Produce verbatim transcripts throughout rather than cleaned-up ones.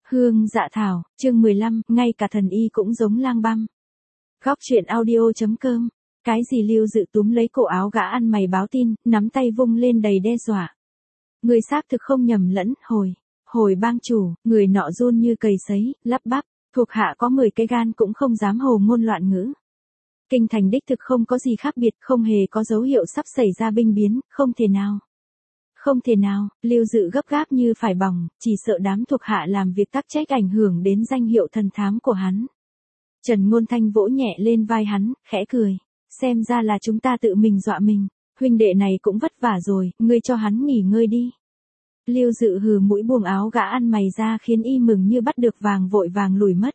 Hương Dạ Thảo, chương mười lăm, ngay cả thần y cũng giống lang băm. Góc truyện audio.com. Cái gì Lưu Dự túm lấy cổ áo gã ăn mày báo tin, nắm tay vung lên đầy đe dọa. Người xác thực không nhầm lẫn, hồi, hồi bang chủ, người nọ run như cầy sấy, lắp bắp, thuộc hạ có mười cái gan cũng không dám hồ ngôn loạn ngữ. Kinh thành đích thực không có gì khác biệt, không hề có dấu hiệu sắp xảy ra binh biến, không thể nào. Không thể nào, Lưu Dự gấp gáp như phải bỏng, chỉ sợ đám thuộc hạ làm việc tắc trách ảnh hưởng đến danh hiệu thần thám của hắn. Trần Ngôn Thanh vỗ nhẹ lên vai hắn, khẽ cười. Xem ra là chúng ta tự mình dọa mình, huynh đệ này cũng vất vả rồi, ngươi cho hắn nghỉ ngơi đi. Lưu Dự hừ mũi buông áo gã ăn mày ra khiến y mừng như bắt được vàng vội vàng lùi mất.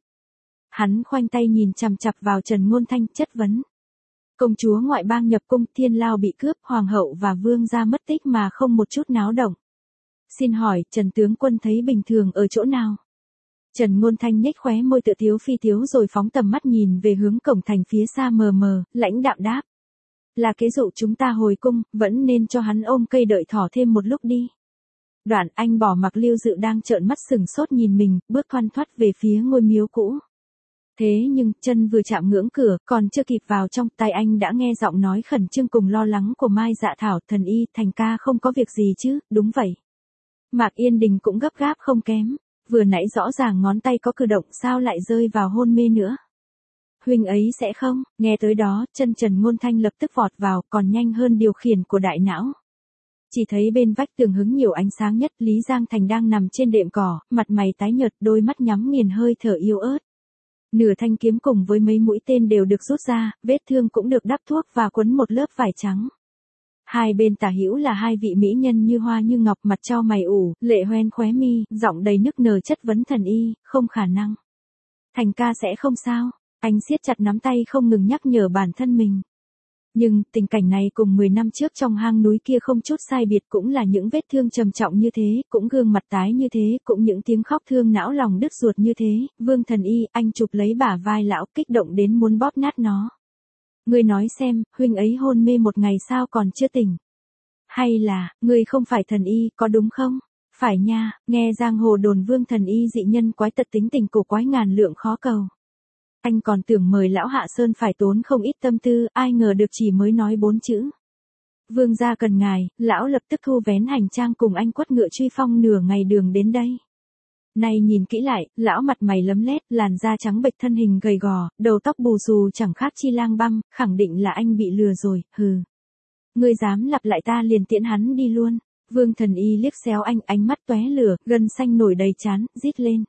Hắn khoanh tay nhìn chằm chằm vào Trần Ngôn Thanh chất vấn. Công chúa ngoại bang nhập cung, Thiên Lao bị cướp, hoàng hậu và vương gia mất tích mà không một chút náo động. Xin hỏi, Trần tướng quân thấy bình thường ở chỗ nào? Trần Ngôn Thanh nhếch khóe môi tự tiếu phi tiếu rồi phóng tầm mắt nhìn về hướng cổng thành phía xa mờ mờ, lãnh đạm đáp. Là kế dụ chúng ta hồi cung, vẫn nên cho hắn ôm cây đợi thỏ thêm một lúc đi. Đoạn anh bỏ mặc Lưu Dự đang trợn mắt sừng sốt nhìn mình, bước thoăn thoắt về phía ngôi miếu cũ. Thế nhưng, chân vừa chạm ngưỡng cửa, còn chưa kịp vào trong, tai anh đã nghe giọng nói khẩn trương cùng lo lắng của Mai Dạ Thảo, thần y, Thành ca không có việc gì chứ, đúng vậy. Mạc Yên Đình cũng gấp gáp không kém, vừa nãy rõ ràng ngón tay có cử động sao lại rơi vào hôn mê nữa. Huynh ấy sẽ không, nghe tới đó, chân Trần Ngôn Thanh lập tức vọt vào, còn nhanh hơn điều khiển của đại não. Chỉ thấy bên vách tường hứng nhiều ánh sáng nhất, Lý Giang Thành đang nằm trên đệm cỏ, mặt mày tái nhợt, đôi mắt nhắm nghiền hơi thở yếu ớt. Nửa thanh kiếm cùng với mấy mũi tên đều được rút ra, vết thương cũng được đắp thuốc và quấn một lớp vải trắng. Hai bên tả hữu là hai vị mỹ nhân như hoa như ngọc, mặt trao mày ủ, lệ hoen khóe mi, giọng đầy nức nở chất vấn thần y, không khả năng. Thành ca sẽ không sao, anh siết chặt nắm tay không ngừng nhắc nhở bản thân mình. Nhưng, tình cảnh này cùng mười năm trước trong hang núi kia không chút sai biệt, cũng là những vết thương trầm trọng như thế, cũng gương mặt tái như thế, cũng những tiếng khóc thương não lòng đứt ruột như thế. Vương thần y, anh chụp lấy bả vai lão, kích động đến muốn bóp nát nó. Ngươi nói xem, huynh ấy hôn mê một ngày sao còn chưa tỉnh? Hay là, ngươi không phải thần y, có đúng không? Phải nha, nghe giang hồ đồn Vương thần y dị nhân quái tật tính tình cổ quái ngàn lượng khó cầu. Anh còn tưởng mời lão Hạ Sơn phải tốn không ít tâm tư, ai ngờ được chỉ mới nói bốn chữ. Vương gia cần ngài, lão lập tức thu vén hành trang cùng anh quất ngựa truy phong nửa ngày đường đến đây. Này nhìn kỹ lại, lão mặt mày lấm lét, làn da trắng bệch, thân hình gầy gò, đầu tóc bù xù chẳng khác chi lang băm, khẳng định là anh bị lừa rồi, hừ. Ngươi dám lặp lại ta liền tiễn hắn đi luôn. Vương thần y liếc xéo anh, ánh mắt tóe lửa, gân xanh nổi đầy trán, rít lên.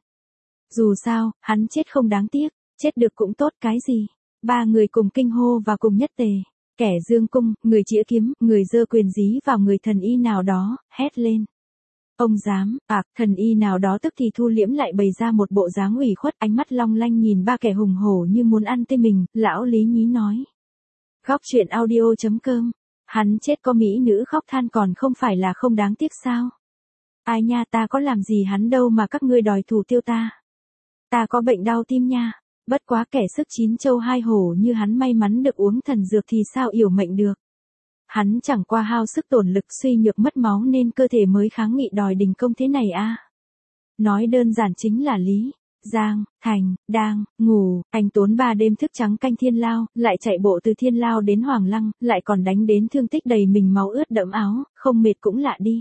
Dù sao, hắn chết không đáng tiếc. Chết được cũng tốt cái gì. Ba người cùng kinh hô và cùng nhất tề. Kẻ dương cung, người chĩa kiếm, người giơ quyền dí vào người thần y nào đó, hét lên. Ông dám, ạc, thần y nào đó tức thì thu liễm lại bày ra một bộ dáng ủy khuất, ánh mắt long lanh nhìn ba kẻ hùng hổ như muốn ăn tê mình, lão Lý nhí nói. Góc truyện audio.com. Hắn chết có mỹ nữ khóc than còn không phải là không đáng tiếc sao. Ai nha, ta có làm gì hắn đâu mà các ngươi đòi thủ tiêu ta. Ta có bệnh đau tim nha. Bất quá kẻ sức chín châu hai hổ như hắn may mắn được uống thần dược thì sao yểu mệnh được. Hắn chẳng qua hao sức tổn lực suy nhược mất máu nên cơ thể mới kháng nghị đòi đình công thế này a. Nói đơn giản chính là Lý Giang Thành đang ngủ, anh tốn ba đêm thức trắng canh Thiên Lao, lại chạy bộ từ Thiên Lao đến Hoàng Lăng, lại còn đánh đến thương tích đầy mình máu ướt đẫm áo, không mệt cũng lạ đi.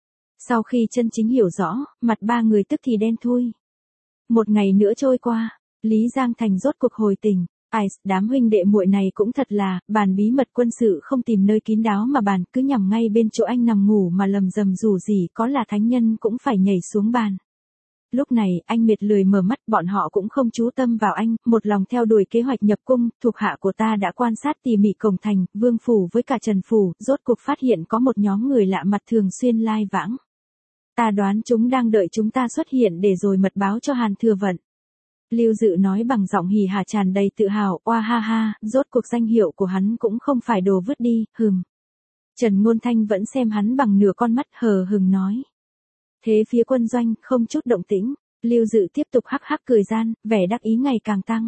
Sau khi chân chính hiểu rõ, mặt ba người tức thì đen thui. Một ngày nữa trôi qua. Lý Giang Thành rốt cuộc hồi tình, ai, đám huynh đệ muội này cũng thật là, bàn bí mật quân sự không tìm nơi kín đáo mà bàn, cứ nhằm ngay bên chỗ anh nằm ngủ mà lầm rầm rủ rỉ, có là thánh nhân cũng phải nhảy xuống bàn. Lúc này, anh mệt lười mở mắt, bọn họ cũng không chú tâm vào anh, một lòng theo đuổi kế hoạch nhập cung, thuộc hạ của ta đã quan sát tỉ mỉ cổng thành, Vương phủ với cả Trần phủ, rốt cuộc phát hiện có một nhóm người lạ mặt thường xuyên lai vãng. Ta đoán chúng đang đợi chúng ta xuất hiện để rồi mật báo cho Hàn Thừa Vận. Lưu Dự nói bằng giọng hỉ hả tràn đầy tự hào, oa ha ha, rốt cuộc danh hiệu của hắn cũng không phải đồ vứt đi, hừm. Trần Ngôn Thanh vẫn xem hắn bằng nửa con mắt hờ hừng nói. Thế phía quân doanh, không chút động tĩnh, Lưu Dự tiếp tục hắc hắc cười gian, vẻ đắc ý ngày càng tăng.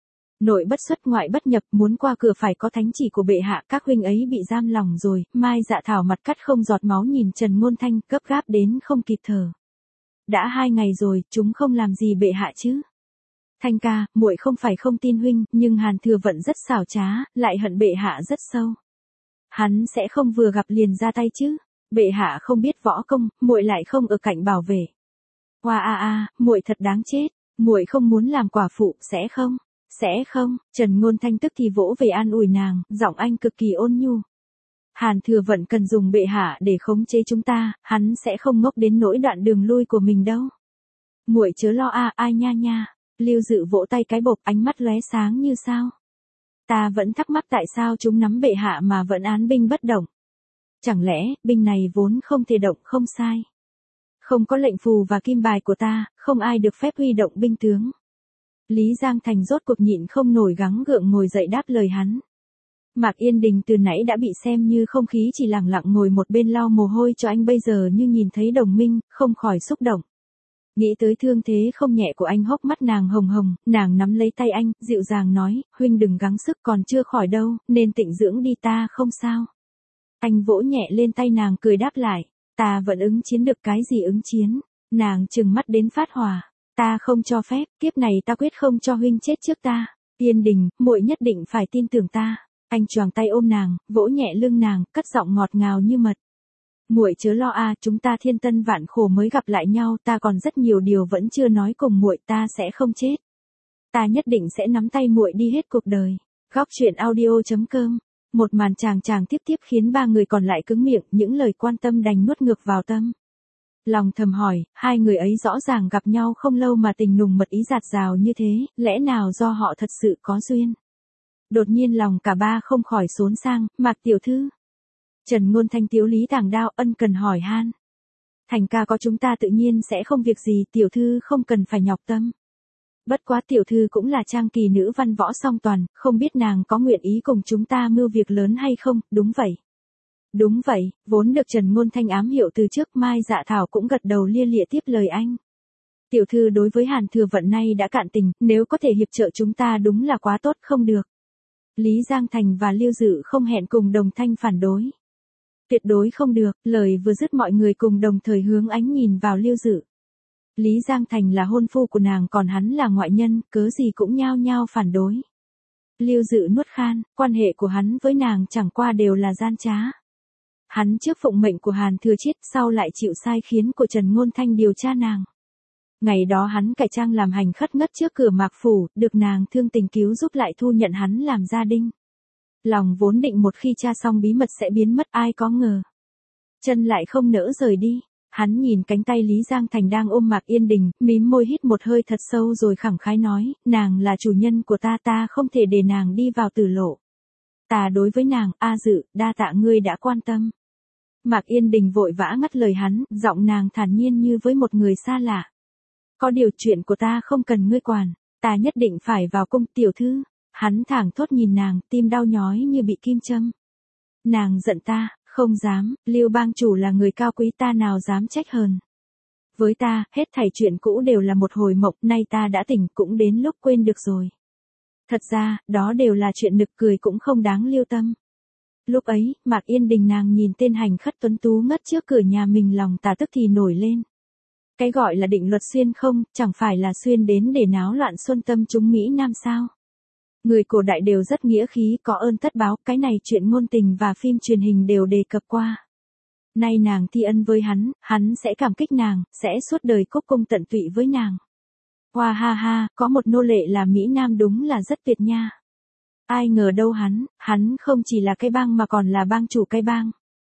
Nội bất xuất ngoại bất nhập, muốn qua cửa phải có thánh chỉ của bệ hạ, các huynh ấy bị giam lòng rồi. Mai Dạ Thảo mặt cắt không giọt máu nhìn Trần Ngôn Thanh, gấp gáp đến không kịp thở. đã hai ngày rồi, chúng không làm gì bệ hạ chứ? Thanh ca, muội không phải không tin huynh, nhưng Hàn Thừa Vận rất xảo trá, lại hận bệ hạ rất sâu. Hắn sẽ không vừa gặp liền ra tay chứ? Bệ hạ không biết võ công, muội lại không ở cạnh bảo vệ. Hoa a a, muội thật đáng chết, muội không muốn làm quả phụ, sẽ không? Sẽ không? Trần Ngôn Thanh tức thì vỗ về an ủi nàng, giọng anh cực kỳ ôn nhu. Hàn Thừa Vận cần dùng bệ hạ để khống chế chúng ta, hắn sẽ không ngốc đến nỗi đoạn đường lui của mình đâu. Muội chớ lo a, ai nha nha. Lưu Dự vỗ tay cái bộp, ánh mắt lóe sáng như sao. Ta vẫn thắc mắc tại sao chúng nắm bệ hạ mà vẫn án binh bất động. Chẳng lẽ, binh này vốn không thể động không sai. Không có lệnh phù và kim bài của ta, không ai được phép huy động binh tướng. Lý Giang Thành rốt cuộc nhịn không nổi gắng gượng ngồi dậy đáp lời hắn. Mạc Yên Đình từ nãy đã bị xem như không khí chỉ lặng lặng ngồi một bên lau mồ hôi cho anh bây giờ như nhìn thấy đồng minh, không khỏi xúc động. Nghĩ tới thương thế không nhẹ của anh hốc mắt nàng hồng hồng, nàng nắm lấy tay anh, dịu dàng nói, huynh đừng gắng sức còn chưa khỏi đâu, nên tịnh dưỡng đi ta không sao. Anh vỗ nhẹ lên tay nàng cười đáp lại, ta vẫn ứng chiến được cái gì ứng chiến, nàng trừng mắt đến phát hỏa, ta không cho phép, kiếp này ta quyết không cho huynh chết trước ta, Yên Đình, muội nhất định phải tin tưởng ta. Anh choàng tay ôm nàng, vỗ nhẹ lưng nàng, cất giọng ngọt ngào như mật. Muội chớ lo a, chúng ta thiên tân vạn khổ mới gặp lại nhau, ta còn rất nhiều điều vẫn chưa nói cùng muội, ta sẽ không chết. Ta nhất định sẽ nắm tay muội đi hết cuộc đời. Góc truyện audio chấm com. Một màn chàng chàng tiếp tiếp khiến ba người còn lại cứng miệng, những lời quan tâm đành nuốt ngược vào tâm. Lòng thầm hỏi, hai người ấy rõ ràng gặp nhau không lâu mà tình nùng mật ý dạt dào như thế, lẽ nào do họ thật sự có duyên? Đột nhiên lòng cả ba không khỏi xốn sang, Mạc tiểu thư. Trần Ngôn Thanh tiếu lý tàng đao ân cần hỏi han. Thành ca có chúng ta tự nhiên sẽ không việc gì, tiểu thư không cần phải nhọc tâm. Bất quá tiểu thư cũng là trang kỳ nữ văn võ song toàn, không biết nàng có nguyện ý cùng chúng ta mưu việc lớn hay không, đúng vậy. Đúng vậy, vốn được Trần Ngôn Thanh ám hiệu từ trước, Mai Dạ Thảo cũng gật đầu lia lịa tiếp lời anh. Tiểu thư đối với Hàn Thừa Vận nay đã cạn tình, nếu có thể hiệp trợ chúng ta đúng là quá tốt không được. Lý Giang Thành và Lưu Dự không hẹn cùng đồng thanh phản đối. Tuyệt đối không được, lời vừa dứt mọi người cùng đồng thời hướng ánh nhìn vào Lưu Dự. Lý Giang Thành là hôn phu của nàng còn hắn là ngoại nhân, cớ gì cũng nhao nhao phản đối. Lưu Dự nuốt khan, quan hệ của hắn với nàng chẳng qua đều là gian trá. Hắn trước phụng mệnh của Hàn Thừa Chiết, sau lại chịu sai khiến của Trần Ngôn Thanh điều tra nàng. Ngày đó hắn cải trang làm hành khất ngất trước cửa Mạc phủ, được nàng thương tình cứu giúp lại thu nhận hắn làm gia đinh. Lòng vốn định một khi tra xong bí mật sẽ biến mất, ai có ngờ. Chân lại không nỡ rời đi. Hắn nhìn cánh tay Lý Giang Thành đang ôm Mạc Yên Đình, mím môi hít một hơi thật sâu rồi khẳng khái nói, nàng là chủ nhân của ta, ta không thể để nàng đi vào tử lộ. Ta đối với nàng, A Dự, đa tạ ngươi đã quan tâm. Mạc Yên Đình vội vã ngắt lời hắn, giọng nàng thản nhiên như với một người xa lạ. Có điều chuyện của ta không cần ngươi quản, ta nhất định phải vào cung tiểu thư. Hắn thẳng thốt nhìn nàng, tim đau nhói như bị kim châm. Nàng giận ta, không dám, Lưu bang chủ là người cao quý, ta nào dám trách hờn. Với ta, hết thảy chuyện cũ đều là một hồi mộng, nay ta đã tỉnh cũng đến lúc quên được rồi. Thật ra, đó đều là chuyện nực cười cũng không đáng lưu tâm. Lúc ấy, Mạc Yên Đình nàng nhìn tên hành khất tuấn tú ngất trước cửa nhà mình, lòng tà tức thì nổi lên. Cái gọi là định luật xuyên không, chẳng phải là xuyên đến để náo loạn xuân tâm chúng Mỹ Nam sao? Người cổ đại đều rất nghĩa khí, có ơn tất báo, cái này chuyện ngôn tình và phim truyền hình đều đề cập qua. Nay nàng thi ân với hắn, hắn sẽ cảm kích nàng, sẽ suốt đời cúc cung tận tụy với nàng. Hoa ha ha, có một nô lệ là Mỹ Nam đúng là rất tuyệt nha. Ai ngờ đâu hắn, hắn không chỉ là cái bang mà còn là bang chủ cái bang.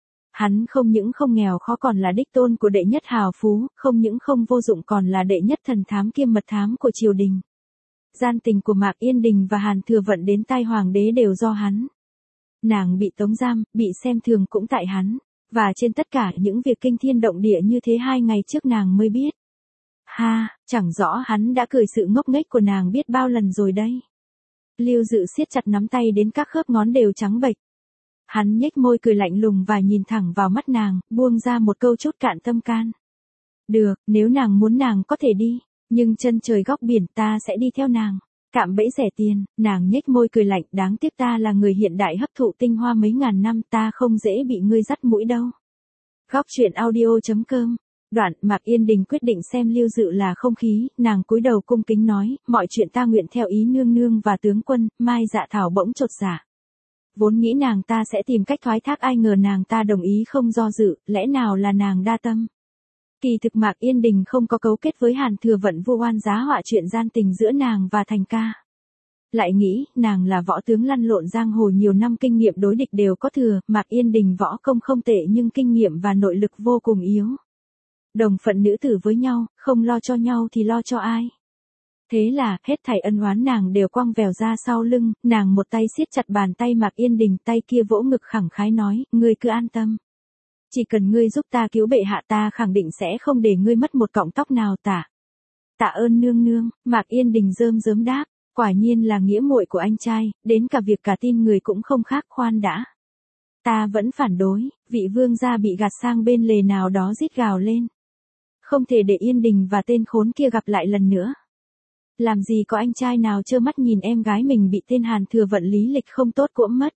Hắn không những không nghèo khó còn là đích tôn của đệ nhất hào phú, không những không vô dụng còn là đệ nhất thần thám kiêm mật thám của triều đình. Gian tình của Mạc Yên Đình và Hàn Thừa Vận đến tai hoàng đế đều do hắn. Nàng bị tống giam, bị xem thường cũng tại hắn. Và trên tất cả những việc kinh thiên động địa như thế hai ngày trước nàng mới biết. Ha, chẳng rõ hắn đã cười sự ngốc nghếch của nàng biết bao lần rồi đây. Lưu Dự siết chặt nắm tay đến các khớp ngón đều trắng bệch. Hắn nhếch môi cười lạnh lùng và nhìn thẳng vào mắt nàng, buông ra một câu chốt cạn tâm can. Được, nếu nàng muốn nàng có thể đi. Nhưng chân trời góc biển ta sẽ đi theo nàng. Cạm bẫy rẻ tiền, nàng nhếch môi cười lạnh, đáng tiếc ta là người hiện đại hấp thụ tinh hoa mấy ngàn năm, ta không dễ bị ngươi dắt mũi đâu. Góc truyện audio chấm com Đoạn, Mạc Yên Đình quyết định xem Lưu Dự là không khí, nàng cúi đầu cung kính nói, mọi chuyện ta nguyện theo ý nương nương và tướng quân. Mai Dạ Thảo bỗng chột dạ. Vốn nghĩ nàng ta sẽ tìm cách thoái thác, ai ngờ nàng ta đồng ý không do dự, lẽ nào là nàng đa tâm. Kỳ thực Mạc Yên Đình không có cấu kết với Hàn Thừa Vận vu oan giá họa chuyện gian tình giữa nàng và Thành ca. Lại nghĩ, nàng là võ tướng lăn lộn giang hồ nhiều năm, kinh nghiệm đối địch đều có thừa, Mạc Yên Đình võ công không tệ nhưng kinh nghiệm và nội lực vô cùng yếu. Đồng phận nữ tử với nhau, không lo cho nhau thì lo cho ai. Thế là, hết thảy ân oán nàng đều quăng vèo ra sau lưng, nàng một tay siết chặt bàn tay Mạc Yên Đình, tay kia vỗ ngực khẳng khái nói, ngươi cứ an tâm. Chỉ cần ngươi giúp ta cứu bệ hạ, ta khẳng định sẽ không để ngươi mất một cọng tóc nào. Tạ. Tạ ơn nương nương. Mạc Yên Đình rơm rớm đáp, quả nhiên là nghĩa muội của anh trai, đến cả việc cả tin người cũng không khác. Khoan đã. Ta vẫn phản đối. Vị vương gia bị gạt sang bên lề nào đó rít gào lên. Không thể để Yên Đình và tên khốn kia gặp lại lần nữa. Làm gì có anh trai nào trơ mắt nhìn em gái mình bị tên Hàn Thừa Vận lý lịch không tốt cuỗm mất.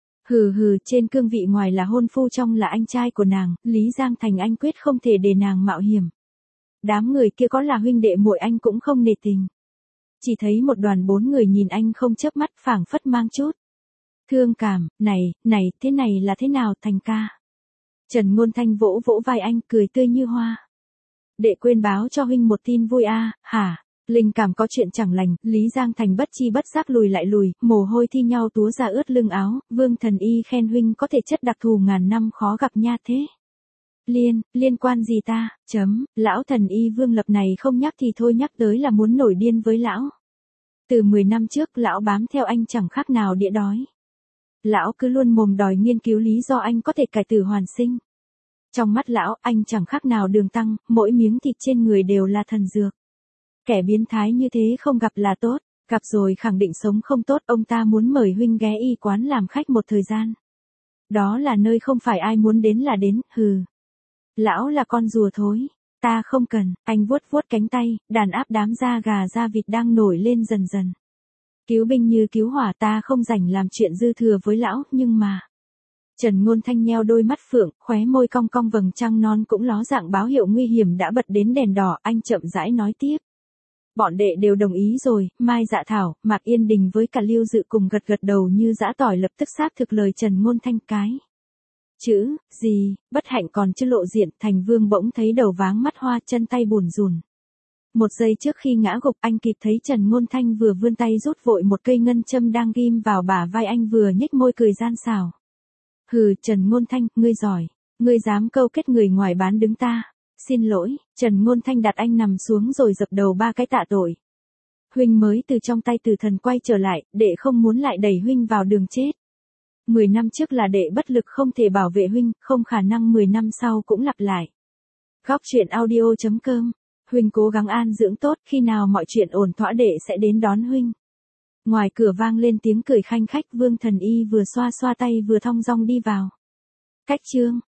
Hừ hừ, trên cương vị ngoài là hôn phu, trong là anh trai của nàng, Lý Giang Thành anh quyết không thể để nàng mạo hiểm. Đám người kia có là huynh đệ muội anh cũng không nể tình. Chỉ thấy một đoàn bốn người nhìn anh không chớp mắt, phảng phất mang chút thương cảm. Này, này, thế này là thế nào Thành ca? Trần Ngôn Thanh vỗ vỗ vai anh, cười tươi như hoa. Đệ quên báo cho huynh một tin vui a. À, hả? Linh cảm có chuyện chẳng lành. Lý Giang Thành bất chi bất giác lùi lại lùi, mồ hôi thi nhau túa ra ướt lưng áo. Vương Thần Y khen huynh có thể chất đặc thù ngàn năm khó gặp nha. Thế Liên, liên quan gì ta? Chấm, lão Thần Y Vương Lập này không nhắc thì thôi, nhắc tới là muốn nổi điên với lão. Từ mười năm trước lão bám theo anh chẳng khác nào đĩa đói. Lão cứ luôn mồm đòi nghiên cứu lý do anh có thể cải tử hoàn sinh. Trong mắt lão, anh chẳng khác nào Đường Tăng, mỗi miếng thịt trên người đều là thần dược. Kẻ biến thái như thế không gặp là tốt, gặp rồi khẳng định sống không tốt. Ông ta muốn mời huynh ghé y quán làm khách một thời gian. Đó là nơi không phải ai muốn đến là đến. Hừ. Lão là con rùa thối. Ta không cần. Anh vuốt vuốt cánh tay, đàn áp đám da gà da vịt đang nổi lên dần dần. Cứu binh như cứu hỏa, ta không rảnh làm chuyện dư thừa với lão, nhưng mà. Trần Ngôn Thanh nheo đôi mắt phượng, khóe môi cong cong, vầng trăng non cũng ló dạng báo hiệu nguy hiểm đã bật đến đèn đỏ. Anh chậm rãi nói tiếp. Bọn đệ đều đồng ý rồi. Mai Dạ Thảo, Mạc Yên Đình với cả Lưu Dự cùng gật gật đầu như giã tỏi, lập tức xác thực lời Trần Ngôn Thanh. Cái chữ gì, bất hạnh còn chưa lộ diện. Thành Vương bỗng thấy đầu váng mắt hoa, chân tay bùn rùn. Một giây trước khi ngã gục, anh kịp thấy Trần Ngôn Thanh vừa vươn tay rút vội một cây ngân châm đang ghim vào bả vai anh, vừa nhếch môi cười gian xảo. Hừ, Trần Ngôn Thanh, ngươi giỏi, ngươi dám câu kết người ngoài bán đứng ta. Xin lỗi. Trần Ngôn Thanh đặt anh nằm xuống rồi dập đầu ba cái tạ tội. Huynh mới từ trong tay tử thần quay trở lại, đệ không muốn lại đẩy huynh vào đường chết. Mười năm trước là đệ bất lực không thể bảo vệ huynh, không khả năng mười năm sau cũng lặp lại. Góc truyện audio chấm com. Huynh cố gắng an dưỡng tốt, khi nào mọi chuyện ổn thỏa đệ sẽ đến đón huynh. Ngoài cửa vang lên tiếng cười khanh khách, Vương Thần Y vừa xoa xoa tay vừa thong dong đi vào. Cách chương